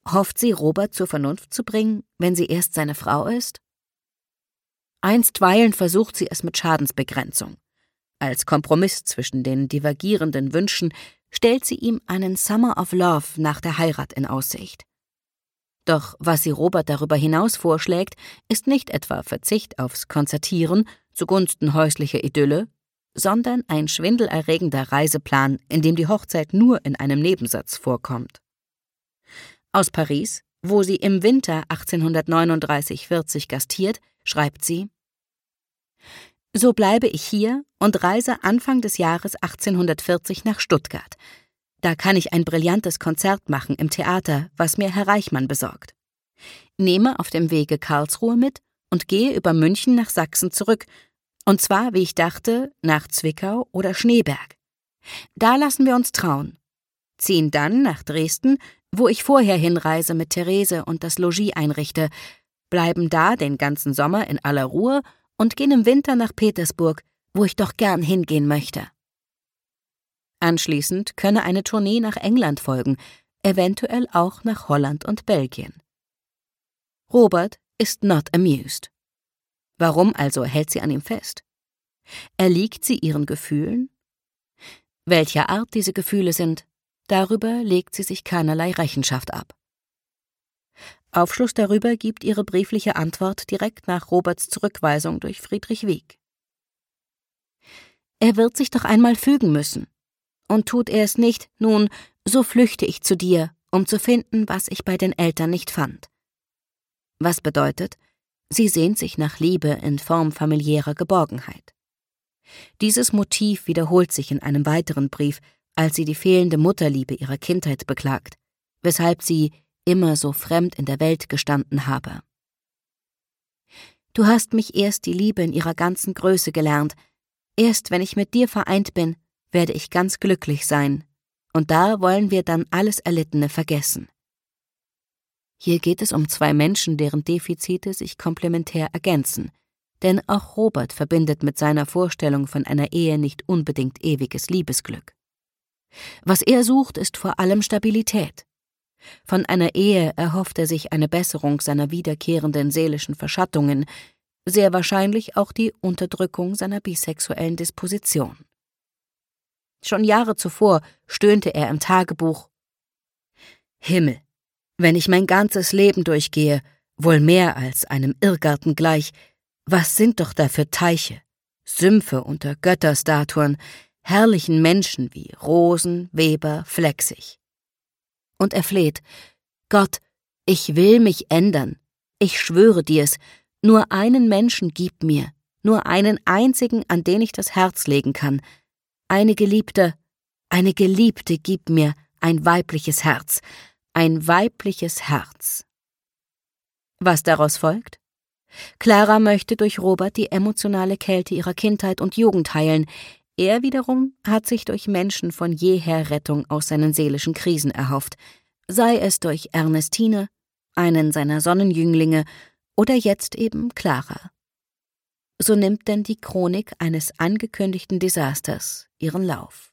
Hofft sie, Robert zur Vernunft zu bringen, wenn sie erst seine Frau ist? Einstweilen versucht sie es mit Schadensbegrenzung. Als Kompromiss zwischen den divergierenden Wünschen stellt sie ihm einen Summer of Love nach der Heirat in Aussicht. Doch was sie Robert darüber hinaus vorschlägt, ist nicht etwa Verzicht aufs Konzertieren zugunsten häuslicher Idylle, sondern ein schwindelerregender Reiseplan, in dem die Hochzeit nur in einem Nebensatz vorkommt. Aus Paris, wo sie im Winter 1839/40 gastiert, schreibt sie: So bleibe ich hier und reise Anfang des Jahres 1840 nach Stuttgart. Da kann ich ein brillantes Konzert machen im Theater, was mir Herr Reichmann besorgt. Nehme auf dem Wege Karlsruhe mit und gehe über München nach Sachsen zurück, und zwar, wie ich dachte, nach Zwickau oder Schneeberg. Da lassen wir uns trauen. Ziehen dann nach Dresden, wo ich vorher hinreise mit Therese und das Logis einrichte, bleiben da den ganzen Sommer in aller Ruhe und gehen im Winter nach Petersburg, wo ich doch gern hingehen möchte. Anschließend könne eine Tournee nach England folgen, eventuell auch nach Holland und Belgien. Robert ist not amused. Warum also hält sie an ihm fest? Erliegt sie ihren Gefühlen? Welcher Art diese Gefühle sind, darüber legt sie sich keinerlei Rechenschaft ab. Aufschluss darüber gibt ihre briefliche Antwort direkt nach Roberts Zurückweisung durch Friedrich Wieck. Er wird sich doch einmal fügen müssen. Und tut er es nicht, nun, so flüchte ich zu dir, um zu finden, was ich bei den Eltern nicht fand. Was bedeutet, sie sehnt sich nach Liebe in Form familiärer Geborgenheit. Dieses Motiv wiederholt sich in einem weiteren Brief, als sie die fehlende Mutterliebe ihrer Kindheit beklagt, weshalb sie immer so fremd in der Welt gestanden habe. Du hast mich erst die Liebe in ihrer ganzen Größe gelernt. Erst wenn ich mit dir vereint bin, werde ich ganz glücklich sein, und da wollen wir dann alles Erlittene vergessen. Hier geht es um zwei Menschen, deren Defizite sich komplementär ergänzen, denn auch Robert verbindet mit seiner Vorstellung von einer Ehe nicht unbedingt ewiges Liebesglück. Was er sucht, ist vor allem Stabilität. Von einer Ehe erhofft er sich eine Besserung seiner wiederkehrenden seelischen Verschattungen, sehr wahrscheinlich auch die Unterdrückung seiner bisexuellen Disposition. Schon Jahre zuvor stöhnte er im Tagebuch: Himmel, wenn ich mein ganzes Leben durchgehe, wohl mehr als einem Irrgarten gleich, was sind doch da für Teiche, Sümpfe unter Götterstatuen, herrlichen Menschen wie Rosen, Weber, Flechsig. Und er fleht: Gott, ich will mich ändern, ich schwöre dir's, nur einen Menschen gib mir, nur einen einzigen, an den ich das Herz legen kann. Eine Geliebte gib mir, ein weibliches Herz, ein weibliches Herz. Was daraus folgt? Clara möchte durch Robert die emotionale Kälte ihrer Kindheit und Jugend heilen. Er wiederum hat sich durch Menschen von jeher Rettung aus seinen seelischen Krisen erhofft, sei es durch Ernestine, einen seiner Sonnenjünglinge, oder jetzt eben Clara. So nimmt denn die Chronik eines angekündigten Desasters ihren Lauf.